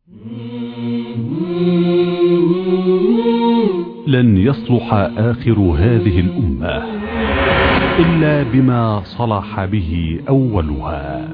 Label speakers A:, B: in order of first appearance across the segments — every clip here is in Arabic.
A: لن يصلح آخر هذه الأمة إلا بما صلح به أولها.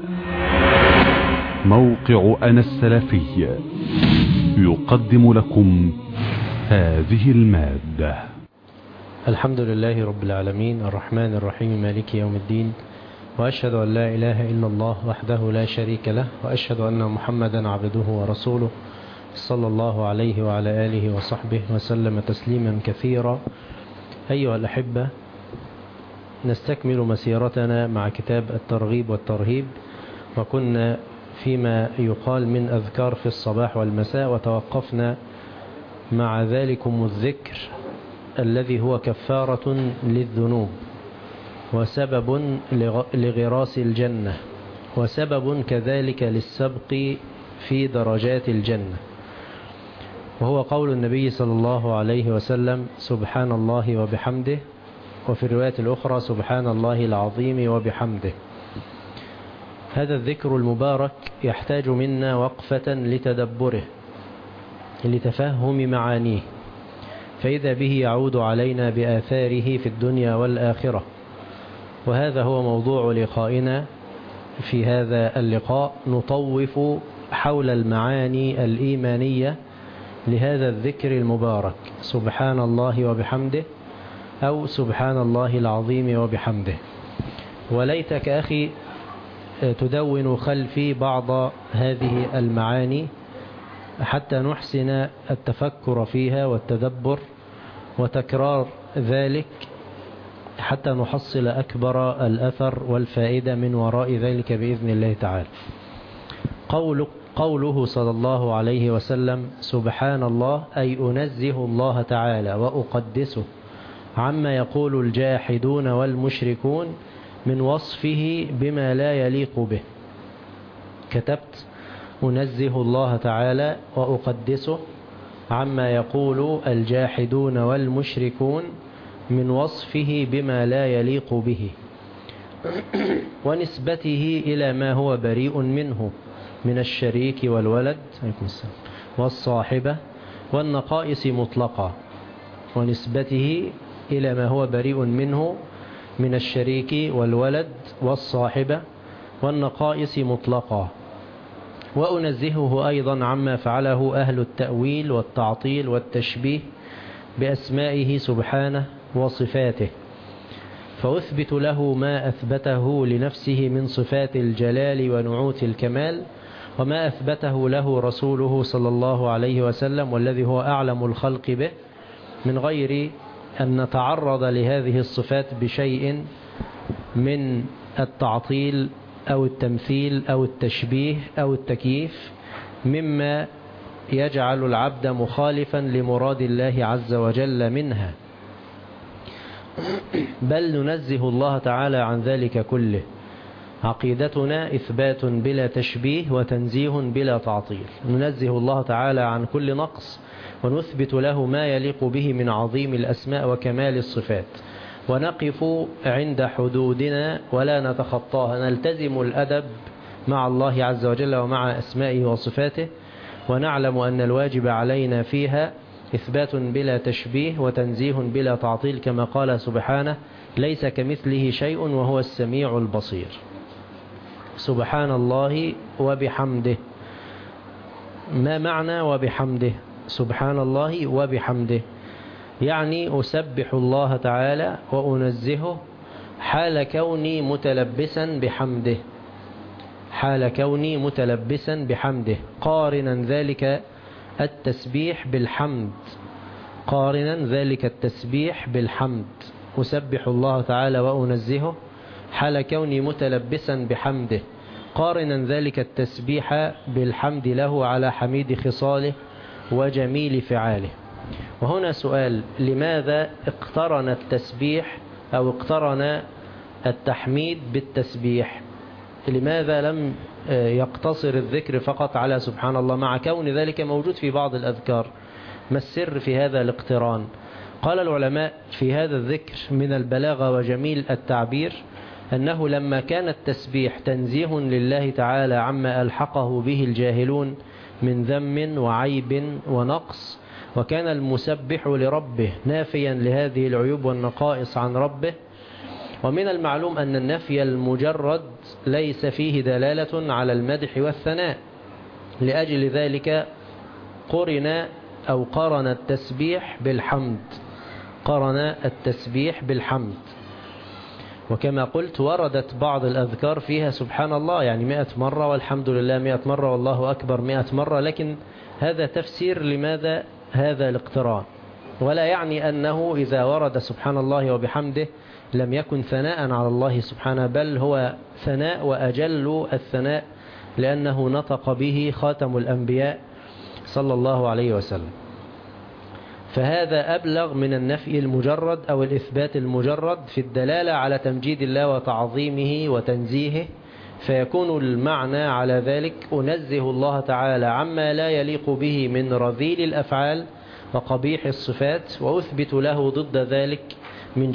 A: موقع أنا السلفي يقدم لكم هذه المادة.
B: الحمد لله رب العالمين الرحمن الرحيم مالك يوم الدين، وأشهد أن لا إله إلا الله وحده لا شريك له، وأشهد أن محمدا عبده ورسوله صلى الله عليه وعلى آله وصحبه وسلم تسليما كثيرا. أيها الأحبة، نستكمل مسيرتنا مع كتاب الترغيب والترهيب، وكنا فيما يقال من أذكار في الصباح والمساء، وتوقفنا مع ذلكم الذكر الذي هو كفارة للذنوب وسبب لغراس الجنة، وسبب كذلك للسبق في درجات الجنة، وهو قول النبي صلى الله عليه وسلم: سبحان الله وبحمده، وفي الرواية الأخرى: سبحان الله العظيم وبحمده. هذا الذكر المبارك يحتاج منا وقفة لتدبره، لتفهم معانيه، فإذا به يعود علينا بآثاره في الدنيا والآخرة. وهذا هو موضوع لقائنا في هذا اللقاء. نطوف حول المعاني الإيمانية لهذا الذكر المبارك، سبحان الله وبحمده، أو سبحان الله العظيم وبحمده. وليتك أخي تدون خلفي بعض هذه المعاني حتى نحسن التفكر فيها والتدبر وتكرار ذلك، حتى نحصل أكبر الأثر والفائدة من وراء ذلك بإذن الله تعالى. قوله صلى الله عليه وسلم: سبحان الله، أي أنزه الله تعالى وأقدسه عما يقول الجاحدون والمشركون من وصفه بما لا يليق به. كتبت: أنزه الله تعالى وأقدسه عما يقول الجاحدون والمشركون من وصفه بما لا يليق به، ونسبته إلى ما هو بريء منه من الشريك والولد والصاحبة والنقائص مطلقا. ونسبته إلى ما هو بريء منه من الشريك والولد والصاحبة والنقائص مطلقا. وأنزهه أيضا عما فعله أهل التأويل والتعطيل والتشبيه بأسمائه سبحانه وصفاته، فأثبت له ما أثبته لنفسه من صفات الجلال ونعوت الكمال، وما أثبته له رسوله صلى الله عليه وسلم، والذي هو أعلم الخلق به، من غير أن نتعرض لهذه الصفات بشيء من التعطيل أو التمثيل أو التشبيه أو التكييف، مما يجعل العبد مخالفا لمراد الله عز وجل منها، بل ننزه الله تعالى عن ذلك كله. عقيدتنا إثبات بلا تشبيه وتنزيه بلا تعطيل. ننزه الله تعالى عن كل نقص، ونثبت له ما يليق به من عظيم الأسماء وكمال الصفات، ونقف عند حدودنا ولا نتخطاها. نلتزم الأدب مع الله عز وجل ومع أسمائه وصفاته، ونعلم أن الواجب علينا فيها إثبات بلا تشبيه وتنزيه بلا تعطيل، كما قال سبحانه: ليس كمثله شيء وهو السميع البصير. سبحان الله وبحمده. ما معنى وبحمده؟ سبحان الله وبحمده يعني أسبح الله تعالى وأنزهه حال كوني متلبسا بحمده، حال كوني متلبسا بحمده، قارنا ذلك التسبيح بالحمد، قارنا ذلك التسبيح بالحمد. أسبح الله تعالى وأنزهه حال كوني متلبسا بحمده، قارنا ذلك التسبيح بالحمد له على حميد خصاله وجميل فعاله. وهنا سؤال: لماذا اقترن التسبيح أو اقترن التحميد بالتسبيح؟ لماذا لم يقتصر الذكر فقط على سبحان الله، مع كون ذلك موجود في بعض الأذكار؟ ما السر في هذا الاقتران؟ قال العلماء في هذا الذكر من البلاغة وجميل التعبير أنه لما كان التسبيح تنزيه لله تعالى عما ألحقه به الجاهلون من ذم وعيب ونقص، وكان المسبح لربه نافيا لهذه العيوب والنقائص عن ربه. ومن المعلوم أن النفي المجرد ليس فيه دلالة على المدح والثناء، لأجل ذلك قرن التسبيح بالحمد، قرن التسبيح بالحمد. وكما قلت وردت بعض الأذكار فيها سبحان الله يعني 100 مرة، والحمد لله 100 مرة، والله أكبر 100 مرة، لكن هذا تفسير لماذا هذا الاقتران، ولا يعني أنه إذا ورد سبحان الله وبحمده لم يكن ثناء على الله سبحانه، بل هو ثناء وأجل الثناء، لأنه نطق به خاتم الأنبياء صلى الله عليه وسلم. فهذا أبلغ من النفي المجرد أو الإثبات المجرد في الدلالة على تمجيد الله وتعظيمه وتنزيهه، فيكون المعنى على ذلك أنزه الله تعالى عما لا يليق به من رذيل الأفعال وقبيح الصفات، وأثبت له ضد ذلك من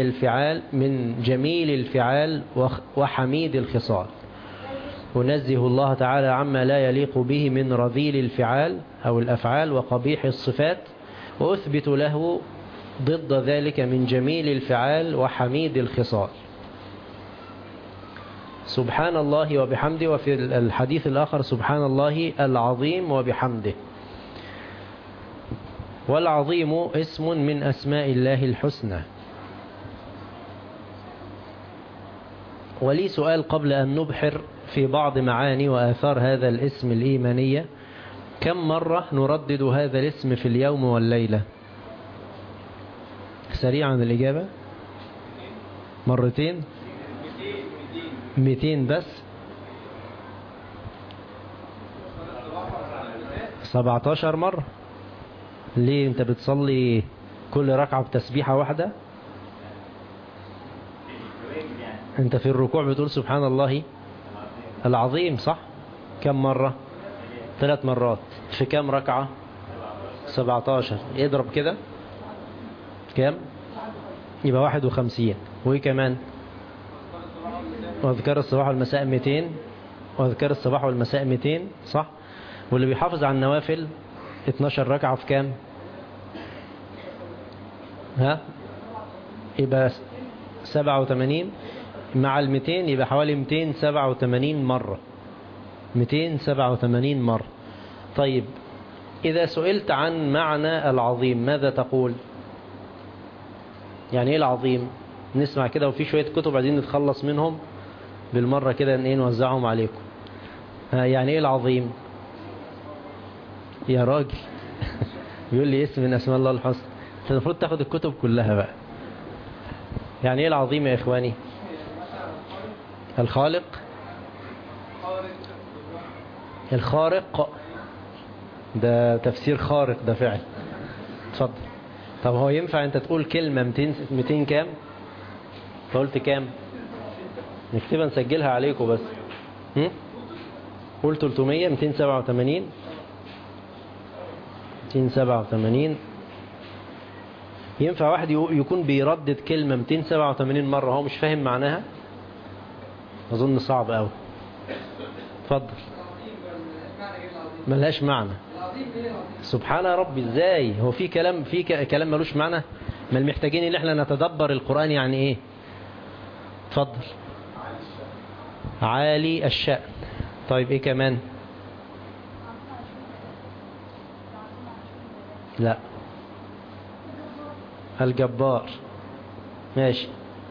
B: جميل الفعال وحميد الخصال. أنزه الله تعالى عما لا يليق به من رذيل الفعال أو الأفعال وقبيح الصفات، وأثبت له ضد ذلك من جميل الفعال وحميد الخصال. سبحان الله وبحمده، وفي الحديث الآخر سبحان الله العظيم وبحمده. والعظيم اسم من أسماء الله الحسنى. ولي سؤال قبل أن نبحر في بعض معاني وآثار هذا الاسم الإيمانية: كم مرة نردد هذا الاسم في اليوم والليلة؟ سريعا الإجابة. مرتين؟ 200 بس؟ 17 مرة. ليه انت بتصلي كل ركعة بتسبيحة واحدة؟ انت في الركوع بتقول سبحان الله العظيم صح؟ كم مرة؟ 3 مرات. في كم ركعة؟ 17. اضرب كده كم؟ يبقى 51. وايه كمان؟ واذكار الصباح والمساء 200، واذكار الصباح والمساء 200 صح؟ واللي بيحافظ على النوافل 12 ركعة في كام؟ يبقى 87 مع 200 يبقى حوالي 287 مرة. 287 مرة. طيب إذا سئلت عن معنى العظيم ماذا تقول؟ يعني إيه العظيم؟ نسمع كده، وفي شوية كتب عايزين نتخلص منهم بالمرة كده نوزعهم عليكم. يعني إيه العظيم؟ يا راجل بيقول لي اسم من أسماء الله الحسنى. أنت المفروض تاخد الكتب كلها بقى. يعني إيه العظيم يا إخواني؟ الخالق، الخارق، ده تفسير خارق ده فعل. اتفضل. طب هو ينفع انت تقول كلمة 200 كام؟ قلت كام؟ نكتبها نسجلها عليكم بس. قول 300. 287. 287. ينفع واحد يكون بيردد كلمة 287 مرة هو مش فاهم معناها؟ أظن صعب أوي. اتفضل. ملهاش معنى. سبحان ربي ازاي؟ هو في كلام ملوش معنى؟ ما المحتاجين ان احنا نتدبر القرآن يعني ايه؟ اتفضل. عالي الشأن. طيب ايه كمان؟ لا. الجبار. ماشي.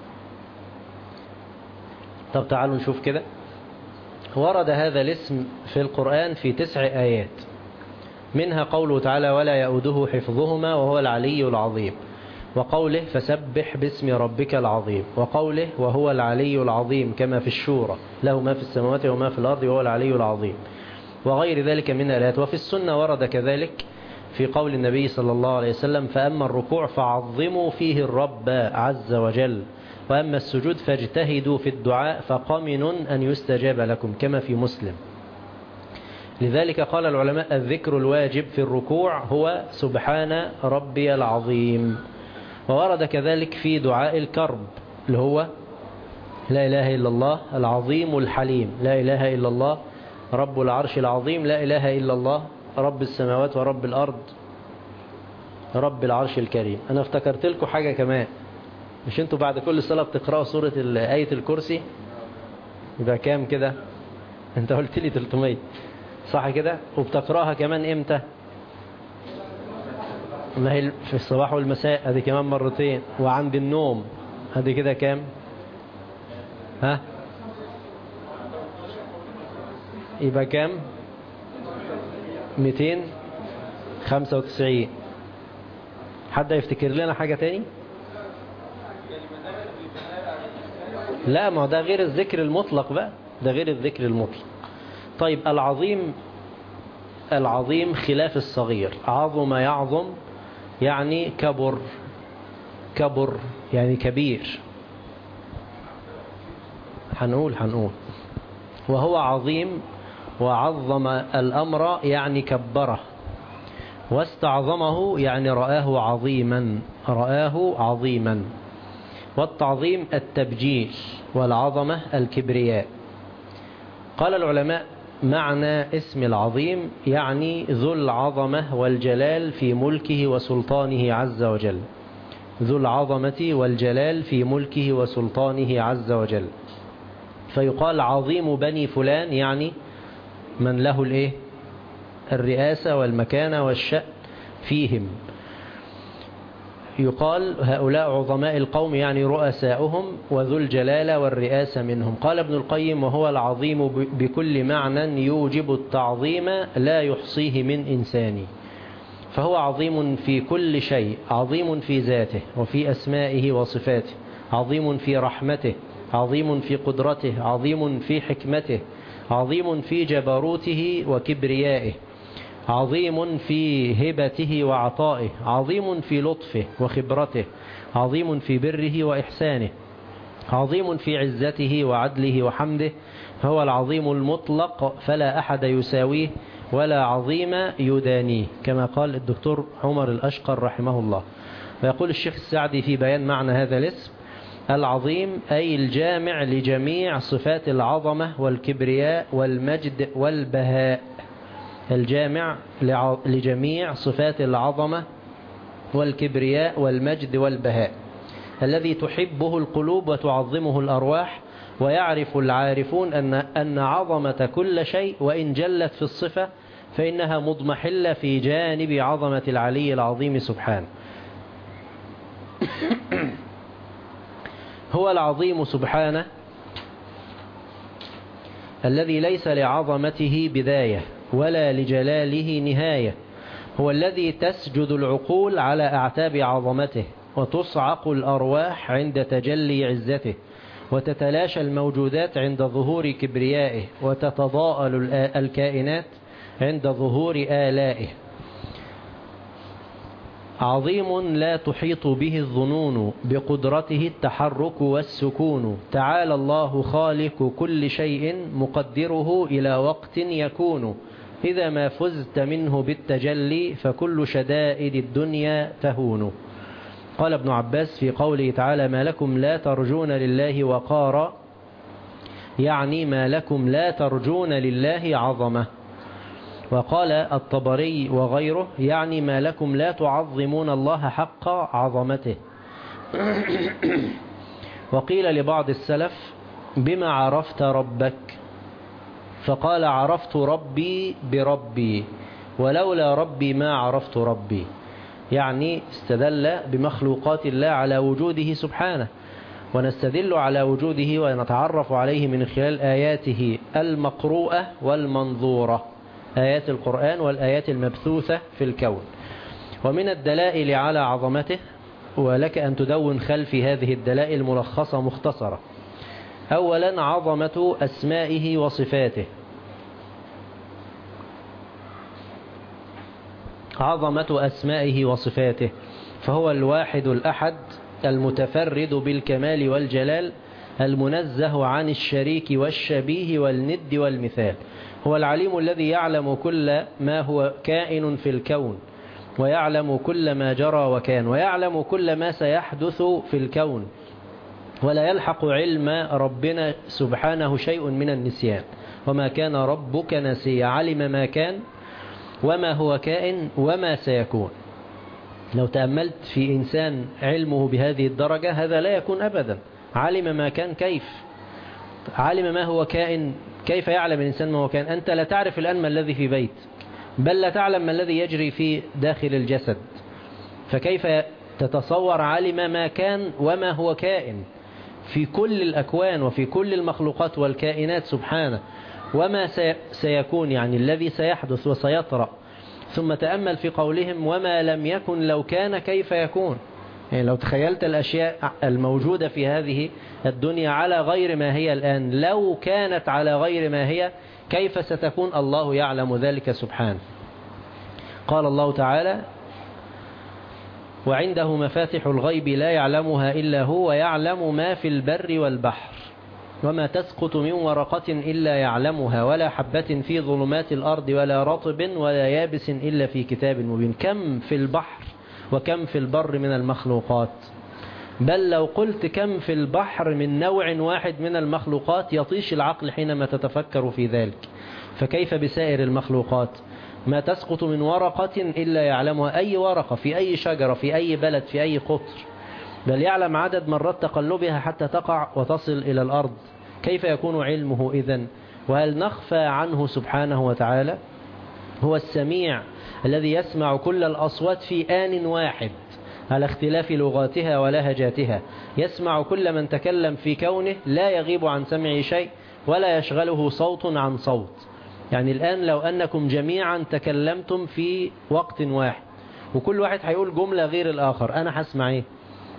B: طب تعالوا نشوف كده. ورد هذا الاسم في القرآن في 9 آيات، منها قوله تعالى ولا يؤوده حفظهما وهو العلي العظيم، وقوله فسبح باسم ربك العظيم، وقوله وهو العلي العظيم كما في الشورى له ما في السماوات وما في الأرض وهو العلي العظيم، وغير ذلك من الآيات. وفي السنة ورد كذلك في قول النبي صلى الله عليه وسلم فأما الركوع فعظموا فيه الرب عز وجل، وأما السجود فاجتهدوا في الدعاء فقمن أن يستجاب لكم كما في مسلم. لذلك قال العلماء الذكر الواجب في الركوع هو سبحان ربي العظيم. وورد كذلك في دعاء الكرب اللي هو لا إله إلا الله العظيم الحليم، لا إله إلا الله رب العرش العظيم، لا إله إلا الله، رب السماوات ورب الأرض، رب العرش الكريم. أنا افتكرت لكم حاجة كمان، مش انتوا بعد كل صلاة بتقرأوا سورة آية الكرسي؟ يبقى كام كده؟ انت قلت لي 300 صح كده؟ وبتقرأها كمان امتى؟ ما هي في الصباح والمساء، هذه كمان مرتين، وعند النوم هذه كده كام؟ ها؟ يبقى كام؟ 295. حد يفتكر لنا حاجة تاني؟ لا، ما ده غير الذكر المطلق بقى، ده غير الذكر المطلق. طيب العظيم خلاف الصغير. عظم يعظم يعني كبر، كبر يعني كبير. هنقول وهو عظيم وعظم الأمر يعني كبره، واستعظمه يعني رآه عظيما. والتعظيم التبجيل، والعظمة الكبرياء. قال العلماء معنى اسم العظيم يعني ذو العظمة والجلال في ملكه وسلطانه عز وجل، ذو العظمة والجلال في ملكه وسلطانه عز وجل. فيقال عظيم بني فلان يعني من له الرئاسة والمكانة والشأن فيهم. يقال هؤلاء عظماء القوم يعني رؤساؤهم وذو الجلالة والرئاسة منهم. قال ابن القيم وهو العظيم بكل معنى يوجب التعظيم لا يحصيه من إنسان. فهو عظيم في كل شيء، عظيم في ذاته وفي أسمائه وصفاته، عظيم في رحمته، عظيم في قدرته، عظيم في حكمته، عظيم في جبروته وكبريائه، عظيم في هبته وعطائه، عظيم في لطفه وخبرته، عظيم في بره وإحسانه، عظيم في عزته وعدله وحمده. هو العظيم المطلق فلا أحد يساويه ولا عظيم يدانيه، كما قال الدكتور عمر الأشقر رحمه الله. ويقول الشيخ السعدي في بيان معنى هذا الاسم: العظيم أي الجامع لجميع صفات العظمة والكبرياء والمجد والبهاء، الجامع لجميع صفات العظمة والكبرياء والمجد والبهاء، الذي تحبه القلوب وتعظمه الأرواح. ويعرف العارفون أن عظمة كل شيء وإن جلت في الصفة فإنها مضمحلة في جانب عظمة العلي العظيم سبحانه. هو العظيم سبحانه الذي ليس لعظمته بداية ولا لجلاله نهاية. هو الذي تسجد العقول على أعتاب عظمته، وتصعق الأرواح عند تجلي عزته، وتتلاشى الموجودات عند ظهور كبريائه، وتتضاءل الكائنات عند ظهور آلائه. عظيم لا تحيط به الظنون، بقدرته التحرك والسكون. تعالى الله خالق كل شيء، مقدره إلى وقت يكون. إذا ما فزت منه بالتجلي فكل شدائد الدنيا تهون. قال ابن عباس في قوله تعالى: ما لكم لا ترجون لله وقارا، يعني ما لكم لا ترجون لله عظمة. وقال الطبري وغيره: يعني ما لكم لا تعظمون الله حق عظمته. وقيل لبعض السلف: بما عرفت ربك؟ فقال: عرفت ربي بربي، ولولا ربي ما عرفت ربي. يعني استدل بمخلوقات الله على وجوده سبحانه، ونستدل على وجوده ونتعرف عليه من خلال آياته المقروءة والمنظورة، آيات القرآن والآيات المبثوثة في الكون. ومن الدلائل على عظمته، ولك أن تدون خلفي هذه الدلائل ملخصة مختصرة: أولا عظمة أسمائه وصفاته. عظمة أسمائه وصفاته، فهو الواحد الأحد المتفرد بالكمال والجلال، المنزه عن الشريك والشبيه والند والمثال. هو العليم الذي يعلم كل ما هو كائن في الكون، ويعلم كل ما جرى وكان، ويعلم كل ما سيحدث في الكون، ولا يلحق علم ربنا سبحانه شيء من النسيان. وما كان ربك نسيا. علم ما كان وما هو كائن وما سيكون. لو تأملت في إنسان علمه بهذه الدرجة هذا لا يكون أبدا. علم ما كان كيف؟ علم ما هو كائن، كيف يعلم الإنسان ما هو كائن؟ أنت لا تعرف الآن ما الذي في بيت، بل لا تعلم ما الذي يجري في داخل الجسد، فكيف تتصور علم ما كان وما هو كائن في كل الأكوان وفي كل المخلوقات والكائنات سبحانه، وما سيكون يعني الذي سيحدث وسيطرأ. ثم تأمل في قولهم وما لم يكن لو كان كيف يكون. يعني لو تخيلت الأشياء الموجودة في هذه الدنيا على غير ما هي الآن، لو كانت على غير ما هي كيف ستكون؟ الله يعلم ذلك سبحانه. قال الله تعالى وعنده مفاتح الغيب لا يعلمها إلا هو ويعلم ما في البر والبحر وما تسقط من ورقة إلا يعلمها ولا حبة في ظلمات الأرض ولا رطب ولا يابس إلا في كتاب مبين. كم في البحر وكم في البر من المخلوقات، بل لو قلت كم في البحر من نوع واحد من المخلوقات يطيش العقل حينما تتفكر في ذلك، فكيف بسائر المخلوقات؟ ما تسقط من ورقة إلا يعلمها. أي ورقة في أي شجرة في أي بلد في أي قطر، بل يعلم عدد مرات تقلبها حتى تقع وتصل إلى الأرض. كيف يكون علمه إذن؟ وهل نخفى عنه سبحانه وتعالى؟ هو السميع الذي يسمع كل الأصوات في آن واحد على اختلاف لغاتها ولهجاتها، يسمع كل من تكلم في كونه، لا يغيب عن سمعه شيء ولا يشغله صوت عن صوت. يعني الآن لو أنكم جميعا تكلمتم في وقت واحد وكل واحد هيقول جملة غير الآخر، أنا هسمع إيه؟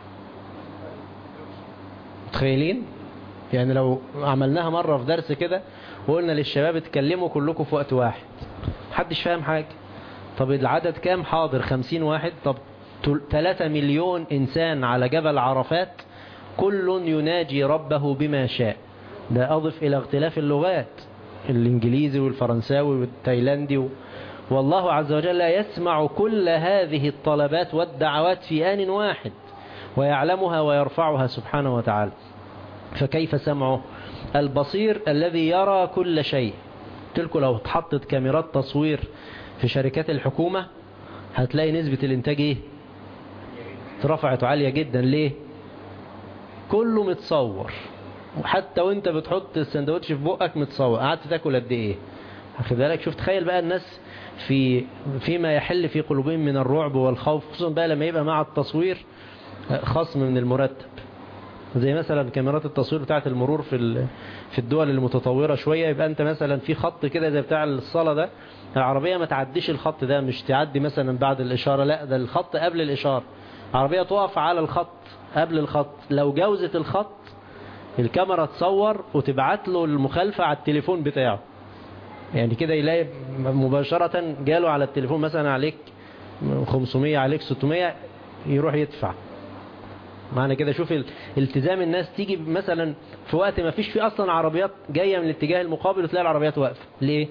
B: متخيلين؟ يعني لو عملناها مرة في درس كده وقلنا للشباب اتكلموا كلكم في وقت واحد، محدش فاهم حاجة. طب العدد كام حاضر؟ 50 واحد. طب 3 مليون إنسان على جبل عرفات كل يناجي ربه بما شاء. ده أضف إلى اختلاف اللغات، الإنجليزي والفرنساوي والتايلاندي والله عز وجل يسمع كل هذه الطلبات والدعوات في آن واحد ويعلمها ويرفعها سبحانه وتعالى. فكيف سمعه؟ البصير الذي يرى كل شيء. تلك لو اتحطت كاميرات تصوير في شركات الحكومة هتلاقي نسبة الانتاج ايه؟ اترفعت عالية جدا. ليه؟ كله متصور، وحتى وانت بتحط السندوتش في بقك متصور. قعدت تاكل قد ايه؟ واخد بالك؟ شوف تخيل بقى الناس فيما يحل في قلوبهم من الرعب والخوف، خصوصا بقى لما يبقى مع التصوير خصم من المرتب، زي مثلا كاميرات التصوير بتاعة المرور في الدول المتطورة شوية. يبقى انت مثلا في خط كده زي بتاع الصلاة ده، العربية ما تعديش الخط ده، مش تعدي مثلا بعد الإشارة، لا ده الخط قبل الإشارة. عربية تقف على الخط قبل الخط، لو جوزت الخط الكاميرا تصور وتبعت له المخالفة على التليفون بتاعه. يعني كده يلاقي مباشرة جاله على التليفون مثلا عليك 500 عليك 600 يروح يدفع. معنى كده شوف التزام الناس. تيجي مثلا في وقت ما فيش فيه أصلا عربيات جاية من الاتجاه المقابل وتلاقي العربيات واقفة. ليه؟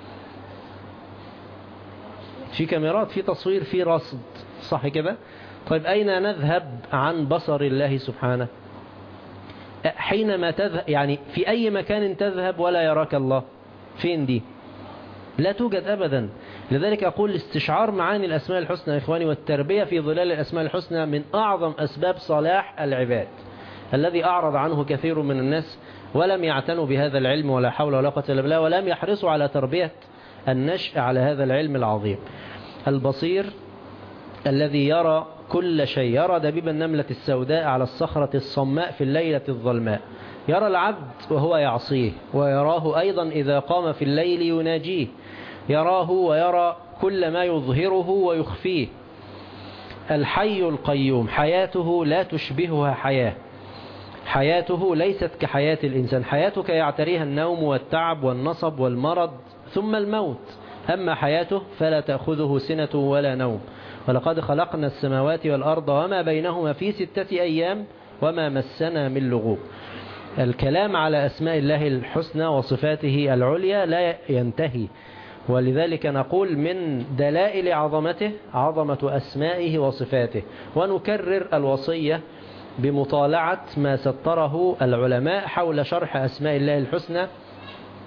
B: في كاميرات، في تصوير، في رصد، صح كده؟ طيب أين نذهب عن بصر الله سبحانه؟ حينما تذهب يعني في أي مكان تذهب ولا يراك الله، فين دي؟ لا توجد أبدا. لذلك أقول استشعار معاني الأسماء الحسنى يا إخواني والتربية في ظلال الأسماء الحسنى من أعظم أسباب صلاح العباد، الذي أعرض عنه كثير من الناس ولم يعتنوا بهذا العلم ولا حول ولا قوة إلا بالله، ولم يحرصوا على تربية النشء على هذا العلم العظيم. البصير الذي يرى كل شيء، يرى دبيب النملة السوداء على الصخرة الصماء في الليلة الظلماء، يرى العبد وهو يعصيه، ويراه أيضا إذا قام في الليل يناجيه، يراه ويرى كل ما يظهره ويخفيه. الحي القيوم حياته لا تشبهها حياة، حياته ليست كحياة الإنسان. حياتك يعتريها النوم والتعب والنصب والمرض ثم الموت، أما حياته فلا تأخذه سنة ولا نوم. ولقد خلقنا السماوات والأرض وما بينهما في 6 أيام وما مسنا من لغوب. الكلام على أسماء الله الحسنى وصفاته العليا لا ينتهي، ولذلك نقول من دلائل عظمته عظمة أسمائه وصفاته. ونكرر الوصية بمطالعة ما سطره العلماء حول شرح أسماء الله الحسنى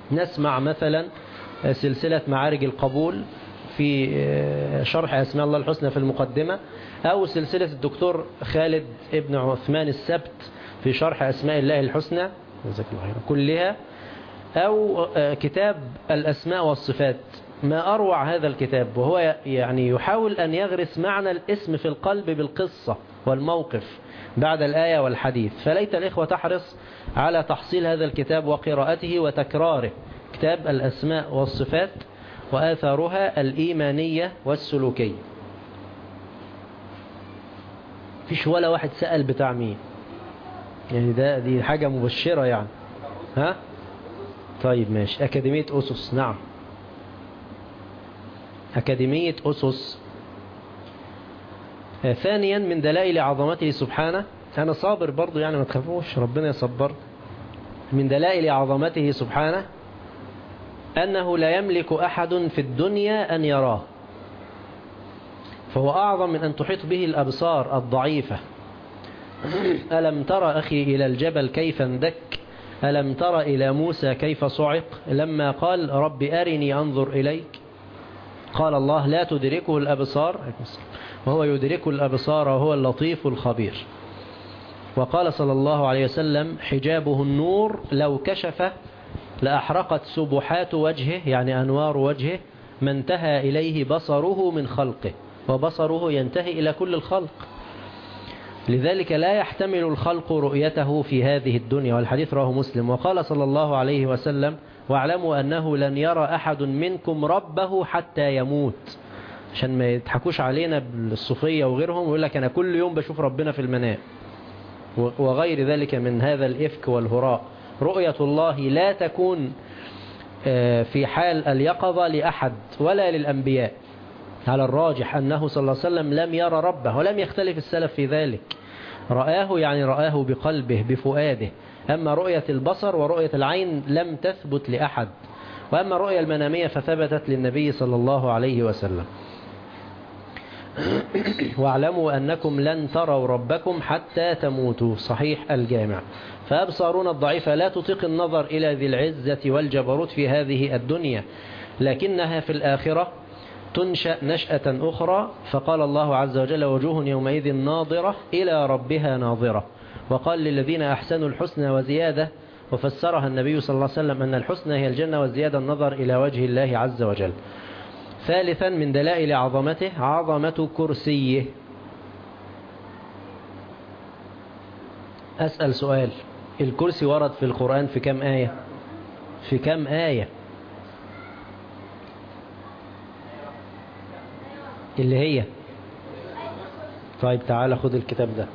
B: نسمع مثلا سلسلة معارج القبول في شرح أسماء الله الحسنى في المقدمة، أو سلسلة الدكتور خالد ابن عثمان السبت في شرح أسماء الله الحسنى كلها، أو كتاب الأسماء والصفات. ما أروع هذا الكتاب، وهو يعني يحاول أن يغرس معنى الاسم في القلب بالقصة والموقف بعد الآية والحديث. فليت الإخوة تحرص على تحصيل هذا الكتاب وقراءته وتكراره، كتاب الأسماء والصفات وآثارها الإيمانية والسلوكية. فيش ولا واحد سأل بتاع مين يعني، دي حاجة مبشرة يعني. ها طيب ماشي. أكاديمية أسس، نعم أكاديمية أسس. ثانيا من دلائل عظمته سبحانه، أنا صابر برضو يعني ما تخافوش ربنا يصبر. من دلائل عظمته سبحانه أنه لا يملك أحد في الدنيا أن يراه، فهو أعظم من أن تحيط به الأبصار الضعيفة. ألم تر أخي إلى الجبل كيف اندك، ألم تر إلى موسى كيف صعق لما قال رب أرني أنظر إليك، قال الله لا تدركه الأبصار وهو يدرك الأبصار وهو اللطيف الخبير. وقال صلى الله عليه وسلم حجابه النور لو كشف لأحرقت سبحات وجهه، يعني أنوار وجهه، ما انتهى إليه بصره من خلقه، وبصره ينتهي إلى كل الخلق، لذلك لا يحتمل الخلق رؤيته في هذه الدنيا. والحديث رواه مسلم. وقال صلى الله عليه وسلم واعلموا أنه لن يرى أحد منكم ربه حتى يموت، عشان ما يضحكوش علينا بالصوفية وغيرهم ويقول لك أنا كل يوم بشوف ربنا في المنام وغير ذلك من هذا الإفك والهراء. رؤية الله لا تكون في حال اليقظة لأحد ولا للأنبياء. على الراجح أنه صلى الله عليه وسلم لم يرى ربه، ولم يختلف السلف في ذلك. رآه يعني رآه بقلبه بفؤاده. أما رؤية البصر ورؤية العين لم تثبت لأحد، وأما الرؤية المنامية فثبتت للنبي صلى الله عليه وسلم. واعلموا أنكم لن تروا ربكم حتى تموتوا، صحيح الجامع. فأبصارنا الضعيفة لا تطيق النظر إلى ذي العزة والجبروت في هذه الدنيا، لكنها في الآخرة تنشأ نشأة أخرى. فقال الله عز وجل وجوه يومئذ ناظرة إلى ربها ناظرة. وقال للذين أحسنوا الحسنى وزيادة، وفسرها النبي صلى الله عليه وسلم أن الحسنى هي الجنة والزيادة النظر إلى وجه الله عز وجل. ثالثا من دلائل عظمته عظمة كرسيه. أسأل سؤال، الكرسي ورد في القرآن في كم آية؟ في كم آية؟ اللي هي طيب تعالى خد الكتاب ده.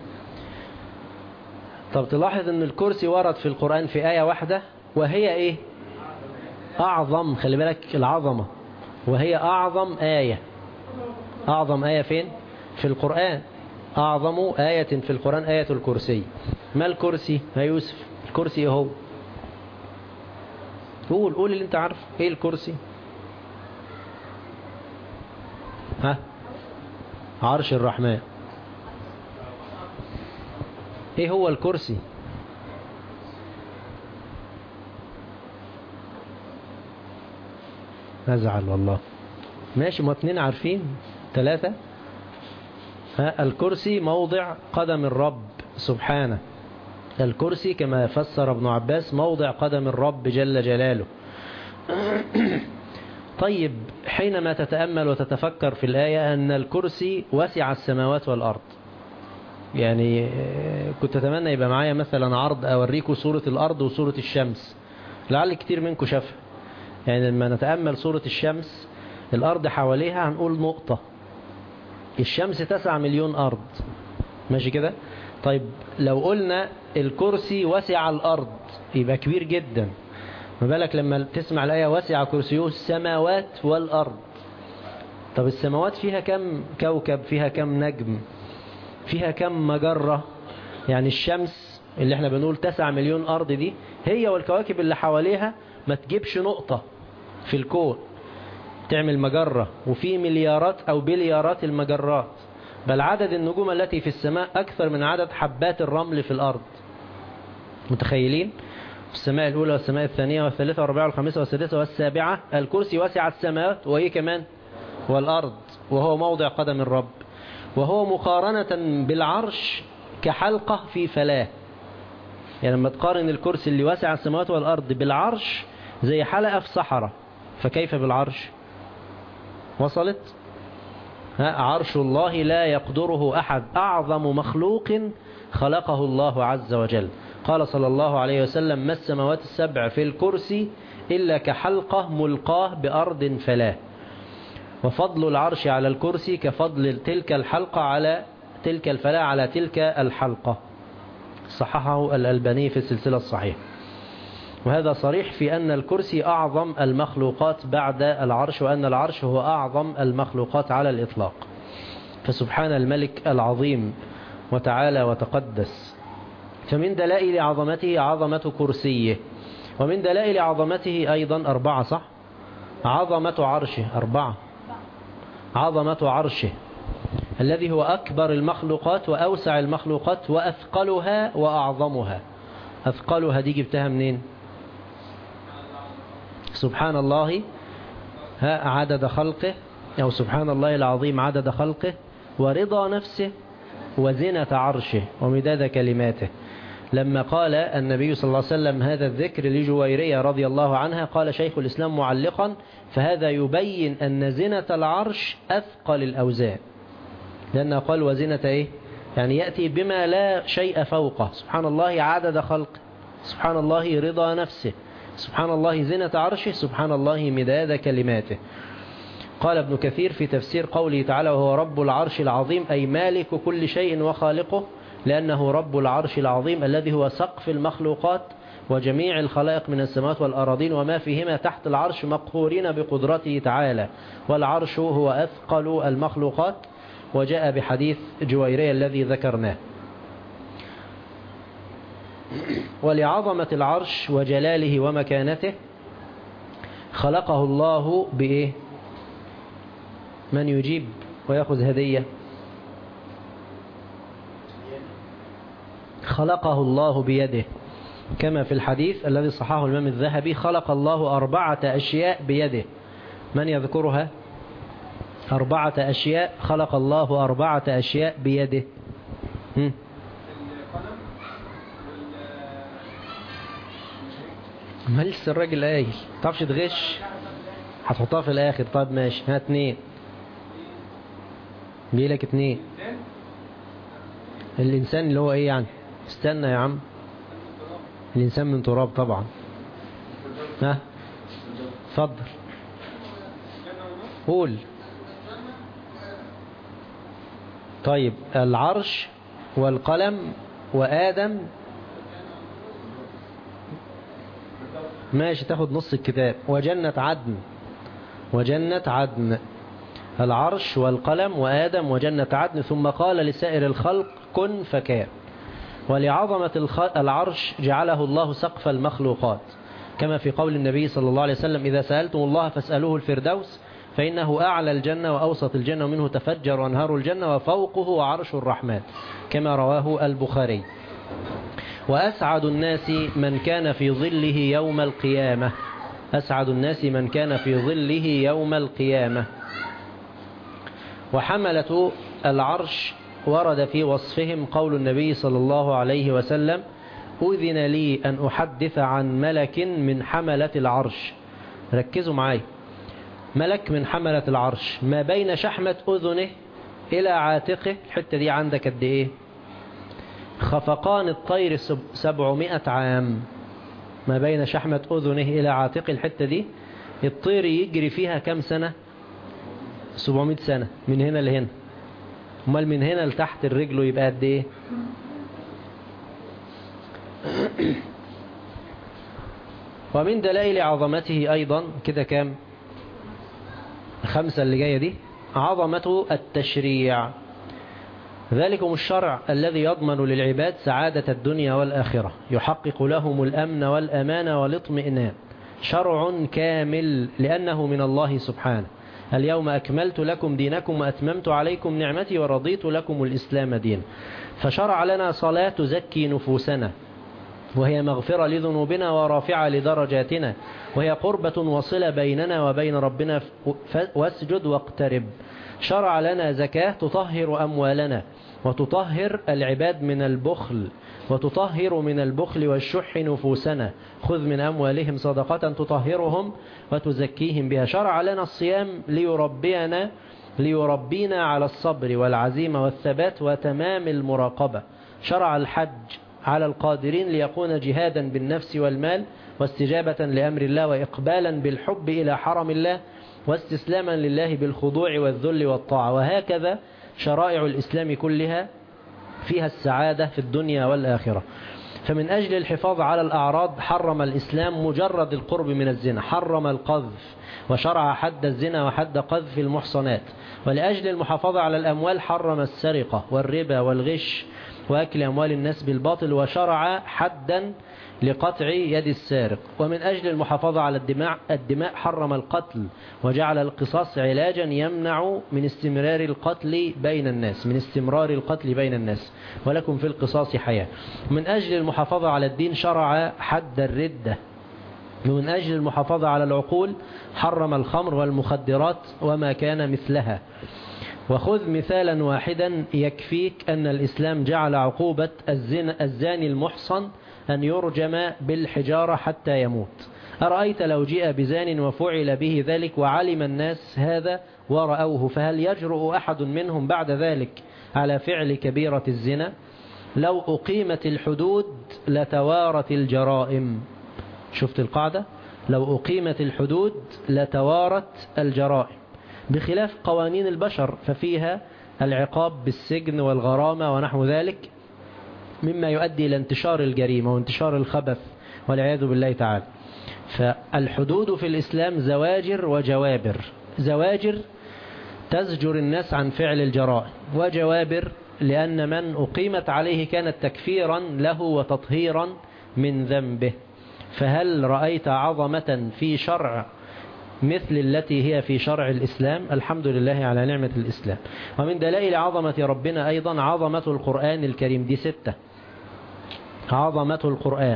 B: طب تلاحظ ان الكرسي ورد في القرآن في آية واحدة، وهي ايه؟ اعظم. خلي بالك العظمة، وهي اعظم آية. اعظم آية فين؟ في القرآن. اعظم آية في القرآن آية الكرسي. ما الكرسي يا يوسف؟ الكرسي هو، قول اللي انت عارف. ايه الكرسي؟ ها؟ عرش الرحمن. ايه هو الكرسي؟ أزعل والله. ماشي، ما اتنين عارفين، ثلاثة. الكرسي موضع قدم الرب سبحانه. الكرسي كما فسر ابن عباس موضع قدم الرب جل جلاله. طيب حينما تتأمل وتتفكر في الآية أن الكرسي وسع السماوات والأرض، يعني كنت أتمنى يبقى معايا مثلا عرض أوريكم صورة الأرض وصورة الشمس، لعل كتير منكم شافها. يعني لما نتأمل صورة الشمس، الأرض حواليها هنقول نقطة، الشمس 9 مليون أرض، ماشي كده. طيب لو قلنا الكرسي وسع الأرض يبقى كبير جدا، ما بالك لما تسمع الآية وسع كرسيه السماوات والأرض. طب السماوات فيها كم كوكب؟ فيها كم نجم؟ فيها كم مجرة؟ يعني الشمس اللي احنا بنقول 9 مليون أرض دي، هي والكواكب اللي حواليها ما تجيبش نقطة في الكون، تعمل مجرة، وفي مليارات أو بليارات المجرات، بل عدد النجوم التي في السماء أكثر من عدد حبات الرمل في الأرض. متخيلين؟ السماء الأولى والسماء الثانية والثالثة والرابعة والخامسة والسادسة والسابعة. الكرسي وسع السماوات وإيه كمان والأرض، وهو موضع قدم الرب، وهو مقارنة بالعرش كحلقة في فلاة. يعني لما تقارن الكرسي اللي وسع السماوات والأرض بالعرش زي حلقة في صحراء، فكيف بالعرش؟ وصلت؟ عرش الله لا يقدره أحد، أعظم مخلوق خلقه الله عز وجل. قال صلى الله عليه وسلم: ما السماوات السبع في الكرسي إلا كحلقة ملقاه بأرض فلاة. وفضل العرش على الكرسي كفضل تلك الحلقة على تلك الفلاة على تلك الحلقة. صححه الألباني في السلسلة الصحيحة. وهذا صريح في أن الكرسي أعظم المخلوقات بعد العرش، وأن العرش هو أعظم المخلوقات على الإطلاق. فسبحان الملك العظيم وتعالى وتقدس. فمن دلائل عظمته عظمة كرسيه، ومن دلائل عظمته أيضا 4 صح؟ عظمة عرشه 4. عظمة عرشه الذي هو أكبر المخلوقات وأوسع المخلوقات وأثقلها وأعظمها. أثقلها دي جبتها منين؟ سبحان الله عدد خلقه، أو سبحان الله العظيم عدد خلقه ورضا نفسه وزنة عرشه ومداد كلماته. لما قال النبي صلى الله عليه وسلم هذا الذكر لجويرية رضي الله عنها، قال شيخ الإسلام معلقا: فهذا يبين أن زنة العرش أثقل الأوزان، لأنه قال وزنة إيه؟ يعني يأتي بما لا شيء فوقه. سبحان الله عدد خلقه، سبحان الله رضا نفسه، سبحان الله زنة عرشه، سبحان الله مداد كلماته. قال ابن كثير في تفسير قوله تعالى: وهو رب العرش العظيم، أي مالك كل شيء وخالقه، لأنه رب العرش العظيم الذي هو سقف المخلوقات وجميع الخلائق من السماوات والأراضين وما فيهما تحت العرش مقهورين بقدرته تعالى، والعرش هو أثقل المخلوقات. وجاء بحديث جويرية الذي ذكرناه. ولعظمة العرش وجلاله ومكانته خلقه الله بإيه؟ من يجيب ويأخذ هدية؟ خلقه الله بيده، كما في الحديث الذي صححه الإمام الذهبي: خلق الله 4 أشياء بيده. من يذكرها؟ 4 أشياء خلق الله 4 أشياء بيده. ما لسه الراجل قايل تعرفش تغش، هتحطها في الآخر. طيب ماشي، 2 بيقولك 2. الإنسان اللي هو إيه يعني؟ استنى يا عم، الإنسان من تراب طبعا. اتفضل قول. طيب العرش والقلم وآدم، ماشي تاخد نص الكتاب. وجنة عدن، وجنة عدن. العرش والقلم وآدم وجنة عدن. ثم قال لسائر الخلق: كن فكان. ولعظمة العرش جعله الله سقف المخلوقات، كما في قول النبي صلى الله عليه وسلم: إذا سألتم الله فاسألوه الفردوس، فإنه أعلى الجنة وأوسط الجنة ومنه تفجر أنهار الجنة وفوقه عرش الرحمن، كما رواه البخاري. وأسعد الناس من كان في ظله يوم القيامة. أسعد الناس من كان في ظله يوم القيامة. وحملة العرش ورد في وصفهم قول النبي صلى الله عليه وسلم: أذن لي أن أحدث عن ملك من حملة العرش. ركزوا معي، ملك من حملة العرش ما بين شحمة أذنه إلى عاتقه، الحتة دي عندك قد إيه؟ خفقان الطير 700 عام. ما بين شحمة أذنه إلى عاتقه، الحتة دي الطير يجري فيها كم سنة؟ 700 سنة من هنا لهنا. امال من هنا لتحت الرجل يبقى قد ايه؟ ومن دلائل عظمته ايضا كده كام؟ 5 اللي جايه دي. عظمته التشريع، ذلكم الشرع الذي يضمن للعباد سعادة الدنيا والآخرة، يحقق لهم الأمن والأمان والاطمئنان. شرع كامل لأنه من الله سبحانه. اليوم أكملت لكم دينكم وأتممت عليكم نعمتي ورضيت لكم الإسلام دين. فشرع لنا صلاة تزكي نفوسنا، وهي مغفرة لذنوبنا ورافعة لدرجاتنا، وهي قربة وصلة بيننا وبين ربنا، واسجد واقترب. شرع لنا زكاة تطهر أموالنا وتطهر العباد من البخل، وتطهر من البخل والشح نفوسنا. خذ من أموالهم صدقة تطهرهم وتزكيهم بها. شرع لنا الصيام ليربينا على الصبر والعزيمة والثبات وتمام المراقبة. شرع الحج على القادرين ليكون جهادا بالنفس والمال، واستجابة لأمر الله، وإقبالا بالحب إلى حرم الله، واستسلاما لله بالخضوع والذل والطاعة. وهكذا شرائع الإسلام كلها فيها السعادة في الدنيا والآخرة. فمن أجل الحفاظ على الأعراض حرم الإسلام مجرد القرب من الزنا، حرم القذف وشرع حد الزنا وحد قذف المحصنات. ولأجل المحافظة على الأموال حرم السرقة والربا والغش وأكل أموال الناس بالباطل، وشرع حدا لقطع يد السارق. ومن أجل المحافظة على الدماء حرم القتل، وجعل القصاص علاجا يمنع من استمرار القتل بين الناس، ولكم في القصاص حياة. من أجل المحافظة على الدين شرع حد الردة. ومن أجل المحافظة على العقول حرم الخمر والمخدرات وما كان مثلها. وخذ مثالا واحدا يكفيك أن الإسلام جعل عقوبة الزاني المحصن أن يرجم بالحجارة حتى يموت. أرأيت لو جاء بزان وفعل به ذلك وعلم الناس هذا ورأوه، فهل يجرؤ أحد منهم بعد ذلك على فعل كبيرة الزنا؟ لو أقيمت الحدود لتوارت الجرائم. شفت القاعدة؟ لو أقيمت الحدود لتوارت الجرائم، بخلاف قوانين البشر ففيها العقاب بالسجن والغرامة ونحو ذلك، مما يؤدي إلى انتشار الجريمة وانتشار الخبث والعياذ بالله تعالى. فالحدود في الإسلام زواجر وجوابر. زواجر تزجر الناس عن فعل الجرائم، وجوابر لأن من أقيمت عليه كانت تكفيرا له وتطهيرا من ذنبه. فهل رأيت عظمة في شرع مثل التي هي في شرع الإسلام؟ الحمد لله على نعمة الإسلام. ومن دلائل عظمة ربنا أيضا عظمة القرآن الكريم. دي 6. عظمة القرآن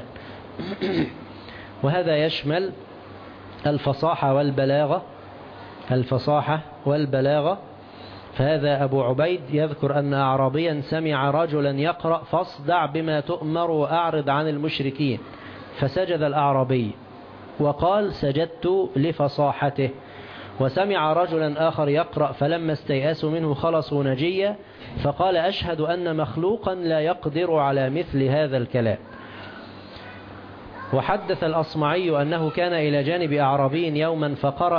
B: وهذا يشمل الفصاحة والبلاغة. فهذا أبو عبيد يذكر أن أعرابيا سمع رجلا يقرأ فاصدع بما تؤمر وأعرض عن المشركين، فسجد الأعرابي وقال سجدت لفصاحته. وسمع رجلا آخر يقرأ فلما استيأسوا منه خلصوا نجيا، فقال أشهد أن مخلوقا لا يقدر على مثل هذا الكلام. وحدث الأصمعي أنه كان إلى جانب أعرابي يوما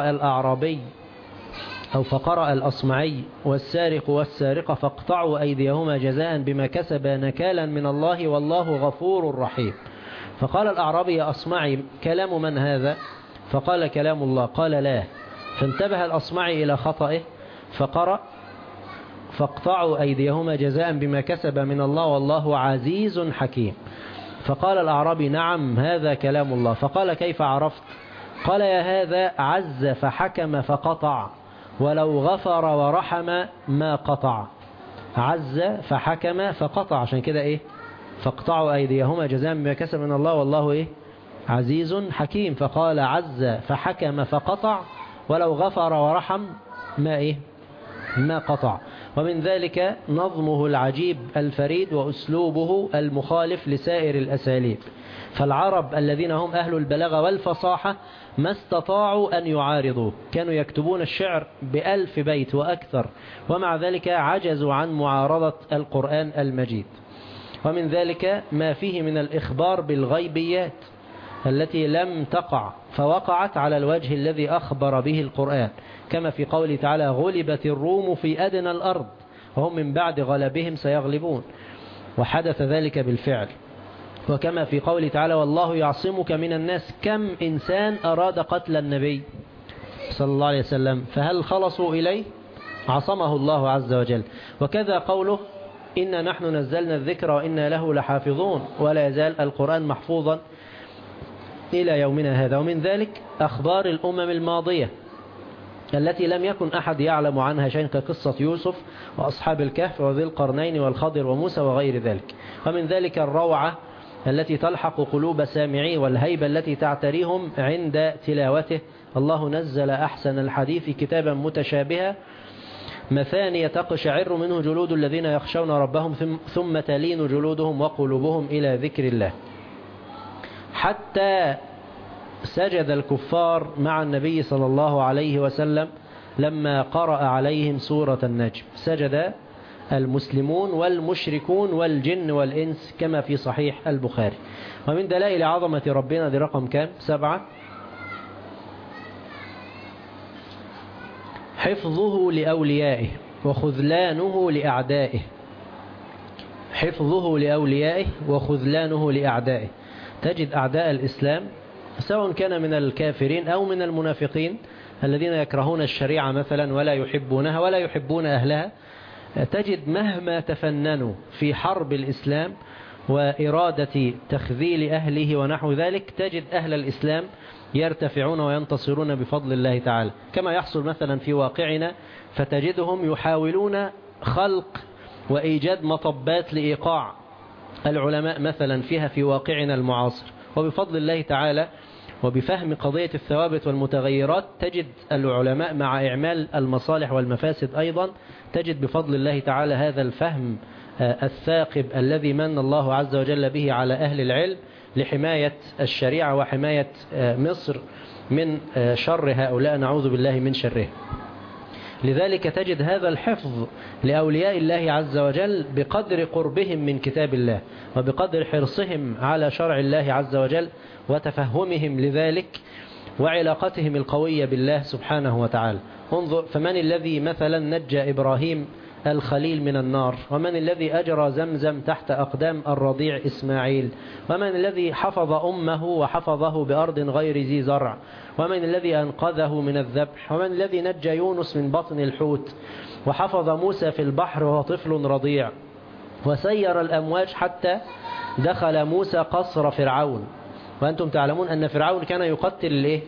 B: فقرأ الأصمعي والسارق والسارقة فاقطعوا أيديهما جزاء بما كسبا نكالا من الله والله غفور رحيم. فقال الأعرابي يا أصمعي كلام من هذا؟ فقال كلام الله. قال لا. فانتبه الأصمعي إلى خطئه فقرأ فاقطعوا أيديهما جزاء بما كسب من الله والله عزيز حكيم. فقال الأعرابي نعم هذا كلام الله. فقال كيف عرفت؟ قال يا هذا عز فحكم فقطع ولو غفر ورحم ما قطع. عز فحكم فقطع، عشان كده ايه فاقطعوا أيديهما جزاء بما كسب من الله والله ايه عزيز حكيم. فقال عز فحكم فقطع ولو غفر ورحم ما قطع. ومن ذلك نظمه العجيب الفريد وأسلوبه المخالف لسائر الأساليب. فالعرب الذين هم أهل البلاغة والفصاحة ما استطاعوا أن يعارضوه، كانوا يكتبون الشعر ب1000 بيت وأكثر، ومع ذلك عجزوا عن معارضة القرآن المجيد. ومن ذلك ما فيه من الإخبار بالغيبيات التي لم تقع فوقعت على الوجه الذي أخبر به القرآن، كما في قوله تعالى غلبت الروم في أدنى الأرض وهم من بعد غلبهم سيغلبون، وحدث ذلك بالفعل. وكما في قوله تعالى والله يعصمك من الناس، كم إنسان أراد قتل النبي صلى الله عليه وسلم فهل خلصوا إليه؟ عصمه الله عز وجل. وكذا قوله إنا نحن نزلنا الذكر وإنا له لحافظون، ولا يزال القرآن محفوظا إلى يومنا هذا. ومن ذلك أخبار الأمم الماضية التي لم يكن أحد يعلم عنها شيء، كقصة يوسف وأصحاب الكهف وذي القرنين والخضر وموسى وغير ذلك. ومن ذلك الروعة التي تلحق قلوب سامعيه والهيبة التي تعتريهم عند تلاوته. الله نزل أحسن الحديث كتابا متشابها مثانية تقشعر منه جلود الذين يخشون ربهم ثم تلين جلودهم وقلوبهم إلى ذكر الله. حتى سجد الكفار مع النبي صلى الله عليه وسلم لما قرأ عليهم سورة النجم، سجد المسلمون والمشركون والجن والإنس كما في صحيح البخاري. ومن دلائل عظمة ربنا، دي رقم كام؟ 7، حفظه لأوليائه وخذلانه لأعدائه. حفظه لأوليائه وخذلانه لأعدائه. تجد أعداء الإسلام سواء كان من الكافرين أو من المنافقين الذين يكرهون الشريعة مثلا ولا يحبونها ولا يحبون أهلها، تجد مهما تفننوا في حرب الإسلام وإرادة تخذيل أهله ونحو ذلك، تجد أهل الإسلام يرتفعون وينتصرون بفضل الله تعالى، كما يحصل مثلا في واقعنا، فتجدهم يحاولون خلق وإيجاد مطبات لإيقاع العلماء مثلا فيها في واقعنا المعاصر، وبفضل الله تعالى وبفهم قضية الثوابت والمتغيرات تجد العلماء مع إعمال المصالح والمفاسد أيضا، تجد بفضل الله تعالى هذا الفهم الثاقب الذي من الله عز وجل به على أهل العلم لحماية الشريعة وحماية مصر من شر هؤلاء، نعوذ بالله من شره. لذلك تجد هذا الحفظ لأولياء الله عز وجل بقدر قربهم من كتاب الله وبقدر حرصهم على شرع الله عز وجل وتفهمهم لذلك وعلاقتهم القوية بالله سبحانه وتعالى. انظر، فمن الذي مثلا نجى إبراهيم الخليل من النار، ومن الذي أجرى زمزم تحت أقدام الرضيع إسماعيل، ومن الذي حفظ أمه وحفظه بأرض غير ذي زرع، ومن الذي أنقذه من الذبح، ومن الذي نجى يونس من بطن الحوت، وحفظ موسى في البحر وهو طفل رضيع، وسير الأمواج حتى دخل موسى قصر فرعون. وأنتم تعلمون أن فرعون كان يقتل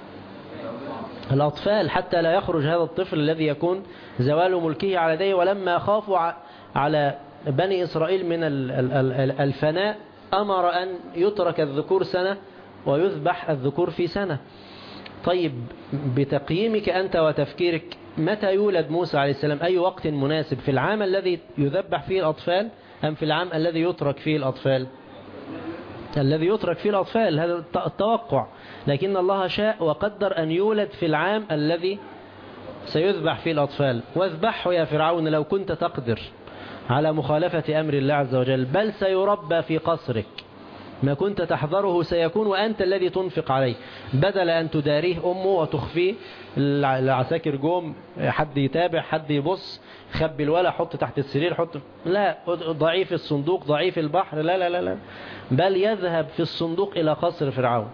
B: الأطفال حتى لا يخرج هذا الطفل الذي يكون زوال ملكه على يديه. ولما خافوا على بني إسرائيل من الفناء أمر أن يترك الذكور سنة ويذبح الذكور في سنة. طيب، بتقييمك أنت وتفكيرك، متى يولد موسى عليه السلام؟ أي وقت مناسب؟ في العام الذي يذبح فيه الأطفال أم في العام الذي يترك فيه الأطفال؟ الذي يترك فيه الأطفال، هذا التوقع. لكن الله شاء وقدر أن يولد في العام الذي سيذبح فيه الأطفال. واذبحه يا فرعون لو كنت تقدر على مخالفة أمر الله عز وجل، بل سيربى في قصرك، ما كنت تحذره سيكون وأنت الذي تنفق عليه، بدل أن تداريه أمه وتخفيه العساكر جوم، حد يتابع، حد يبص، خبي الولا، حط تحت السرير، حط، لا، ضعيف الصندوق، ضعيف البحر، لا لا لا لا، بل يذهب في الصندوق إلى قصر فرعون.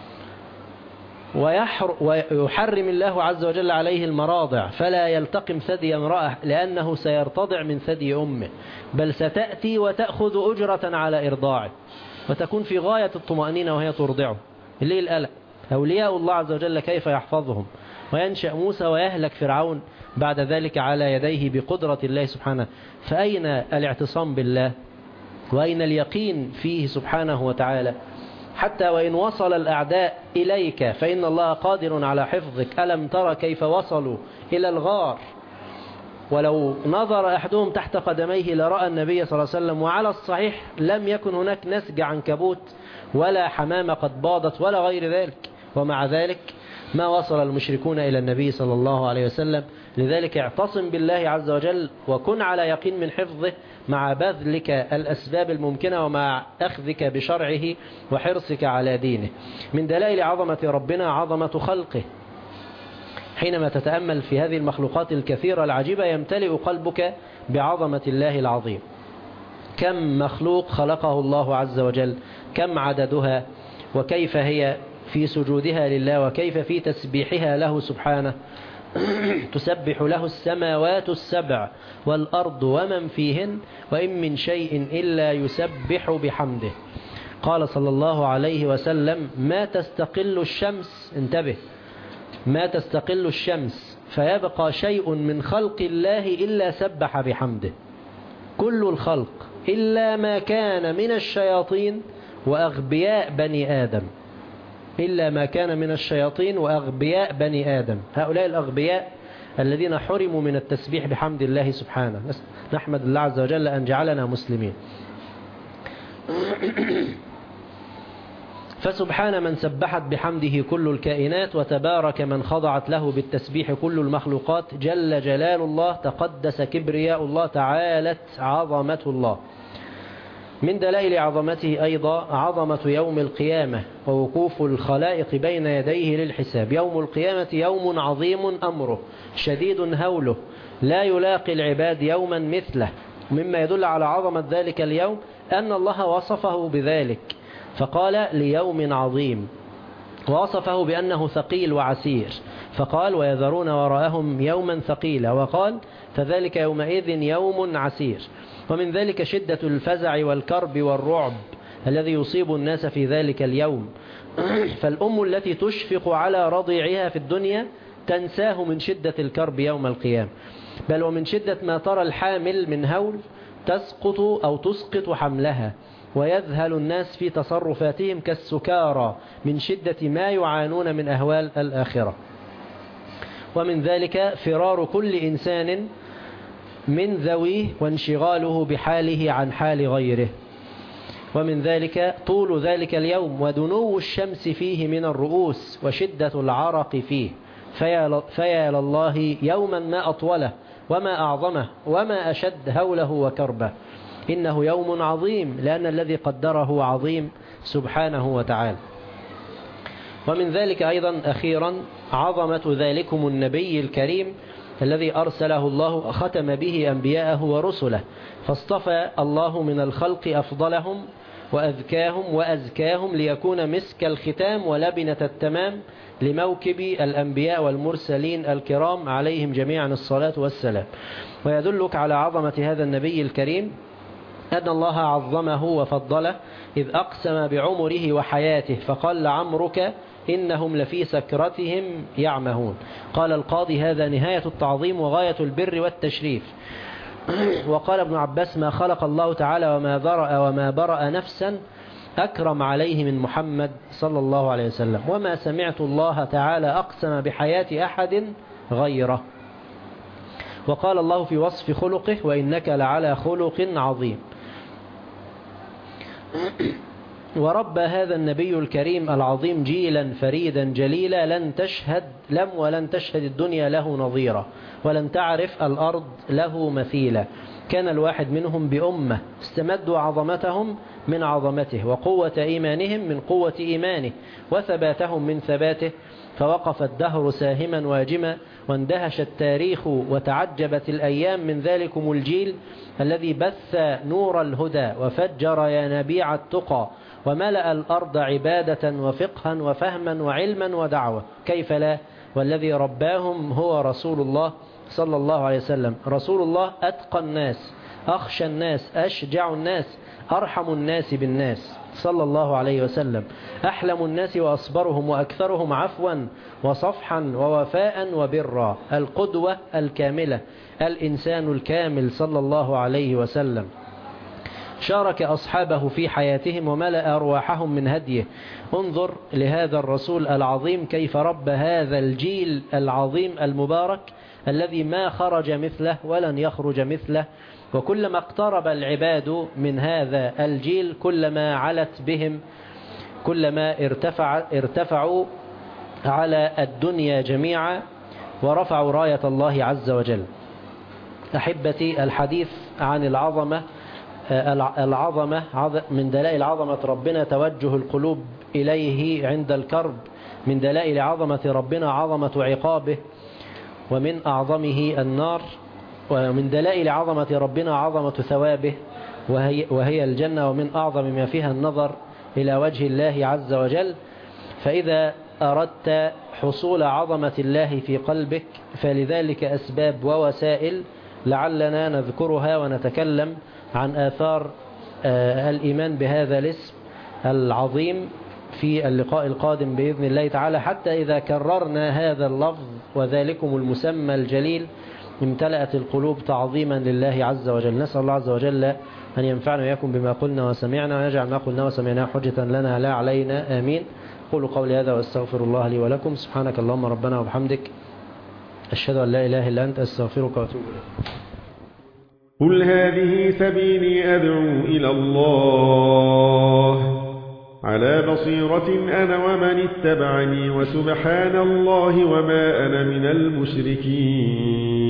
B: ويحرم الله عز وجل عليه المراضع، فلا يلتقم ثدي امرأة لأنه سيرتضع من ثدي أمه، بل ستأتي وتأخذ أجرة على إرضاعه وتكون في غاية الطمأنينة وهي ترضعه. ليه القلق؟ أولياء الله عز وجل كيف يحفظهم؟ وينشأ موسى ويهلك فرعون بعد ذلك على يديه بقدرة الله سبحانه. فأين الاعتصام بالله وأين اليقين فيه سبحانه وتعالى؟ حتى وإن وصل الأعداء إليك فإن الله قادر على حفظك. ألم ترى كيف وصلوا إلى الغار؟ ولو نظر أحدهم تحت قدميه لرأى النبي صلى الله عليه وسلم. وعلى الصحيح لم يكن هناك نسج عنكبوت ولا حمامة قد باضت ولا غير ذلك، ومع ذلك ما وصل المشركون إلى النبي صلى الله عليه وسلم. لذلك اعتصم بالله عز وجل وكن على يقين من حفظه مع بذلك الأسباب الممكنة ومع أخذك بشرعه وحرصك على دينه. من دلائل عظمة ربنا عظمة خلقه. حينما تتأمل في هذه المخلوقات الكثيرة العجيبة يمتلئ قلبك بعظمة الله العظيم. كم مخلوق خلقه الله عز وجل، كم عددها، وكيف هي في سجودها لله، وكيف في تسبيحها له سبحانه. تسبح له السماوات السبع والأرض ومن فيهن وإن من شيء إلا يسبح بحمده. قال صلى الله عليه وسلم: ما تستقل الشمس، انتبه، ما تستقل الشمس فيبقى شيء من خلق الله إلا سبح بحمده. كل الخلق إلا ما كان من الشياطين وأغبياء بني آدم، إلا ما كان من الشياطين وأغبياء بني آدم. هؤلاء الأغبياء الذين حرموا من التسبيح بحمد الله سبحانه. نحمد الله عز وجل أن جعلنا مسلمين. فسبحان من سبحت بحمده كل الكائنات، وتبارك من خضعت له بالتسبيح كل المخلوقات. جل جلال الله، تقدس كبرياء الله، تعالت عظمة الله. من دلائل عظمته أيضا عظمة يوم القيامة ووقوف الخلائق بين يديه للحساب. يوم القيامة يوم عظيم أمره، شديد هوله، لا يلاقي العباد يوما مثله. مما يدل على عظمة ذلك اليوم أن الله وصفه بذلك، فقال ليوم عظيم، ووصفه بأنه ثقيل وعسير، فقال ويذرون وراءهم يوما ثقيلا، وقال فذلك يومئذ يوم عسير. ومن ذلك شدة الفزع والكرب والرعب الذي يصيب الناس في ذلك اليوم. فالأم التي تشفق على رضيعها في الدنيا تنساه من شدة الكرب يوم القيامة، بل ومن شدة ما ترى الحامل من هول تسقط أو تسقط حملها، ويذهل الناس في تصرفاتهم كالسكارى من شدة ما يعانون من أهوال الآخرة. ومن ذلك فرار كل إنسان من ذويه وانشغاله بحاله عن حال غيره. ومن ذلك طول ذلك اليوم ودنو الشمس فيه من الرؤوس وشدة العرق فيه. فيا لله يوما ما أطوله وما أعظمه وما أشد هوله وكربه. إنه يوم عظيم لأن الذي قدره عظيم سبحانه وتعالى. ومن ذلك أيضا أخيرا عظمة ذلكم النبي الكريم الذي أرسله الله ختم به أنبياءه ورسله، فاصطفى الله من الخلق أفضلهم وأذكاهم وأزكاهم ليكون مسك الختام ولبنة التمام لموكب الأنبياء والمرسلين الكرام عليهم جميعا الصلاة والسلام. ويدلك على عظمة هذا النبي الكريم أن الله عظمه وفضله إذ أقسم بعمره وحياته فقال لعمرك إنهم لفي سكرتهم يعمهون. قال القاضي هذا نهاية التعظيم وغاية البر والتشريف. وقال ابن عباس ما خلق الله تعالى وما ذرأ وما برأ نفسا أكرم عليه من محمد صلى الله عليه وسلم، وما سمعت الله تعالى أقسم بحياة أحد غيره. وقال الله في وصف خلقه وإنك لعلى خلق عظيم. وربى هذا النبي الكريم العظيم جيلا فريدا جليلا ولن تشهد الدنيا له نظيرا ولن تعرف الأرض له مثيلا. كان الواحد منهم بأمة استمدوا عظمتهم من عظمته وقوة إيمانهم من قوة إيمانه وثباتهم من ثباته، فوقف الدهر ساهما واجما واندهش التاريخ وتعجبت الأيام من ذلكم الجيل الذي بث نور الهدى وفجر ينابيع التقى وملأ الأرض عبادة وفقها وفهما وعلما ودعوة. كيف لا؟ والذي رباهم هو رسول الله صلى الله عليه وسلم. رسول الله أتقى الناس، أخشى الناس، أشجع الناس، أرحم الناس بالناس صلى الله عليه وسلم، أحلم الناس وأصبرهم وأكثرهم عفوا وصفحا ووفاء وبرا. القدوة الكاملة، الإنسان الكامل صلى الله عليه وسلم. شارك أصحابه في حياتهم وملأ أرواحهم من هديه. انظر لهذا الرسول العظيم كيف رب هذا الجيل العظيم المبارك الذي ما خرج مثله ولن يخرج مثله. وكلما اقترب العباد من هذا الجيل كلما علت بهم، كلما ارتفعوا على الدنيا جميعا ورفعوا راية الله عز وجل. أحبتي، الحديث عن العظمة من دلائل عظمة ربنا توجه القلوب إليه عند الكرب. من دلائل عظمة ربنا عظمة عقابه ومن أعظمه النار. ومن دلائل عظمة ربنا عظمة ثوابه وهي الجنة، ومن أعظم ما فيها النظر إلى وجه الله عز وجل. فإذا أردت حصول عظمة الله في قلبك فلذلك أسباب ووسائل لعلنا نذكرها ونتكلم عن آثار الإيمان بهذا الاسم العظيم في اللقاء القادم بإذن الله تعالى، حتى إذا كررنا هذا اللفظ وذلكم المسمى الجليل امتلأت القلوب تعظيما لله عز وجل. نسأل الله عز وجل أن ينفعنا وإياكم بما قلنا وسمعنا، ويجعل ما قلنا وسمعنا حجة لنا لا علينا، آمين. قولوا قولي هذا وأستغفر الله لي ولكم. سبحانك اللهم ربنا وبحمدك، أشهد أن لا إله إلا أنت، أستغفرك وأتوب إليك.
C: قل هذه سبيلي أدعو إلى الله على بصيرة أنا ومن اتبعني، وسبحان الله وما أنا من المشركين.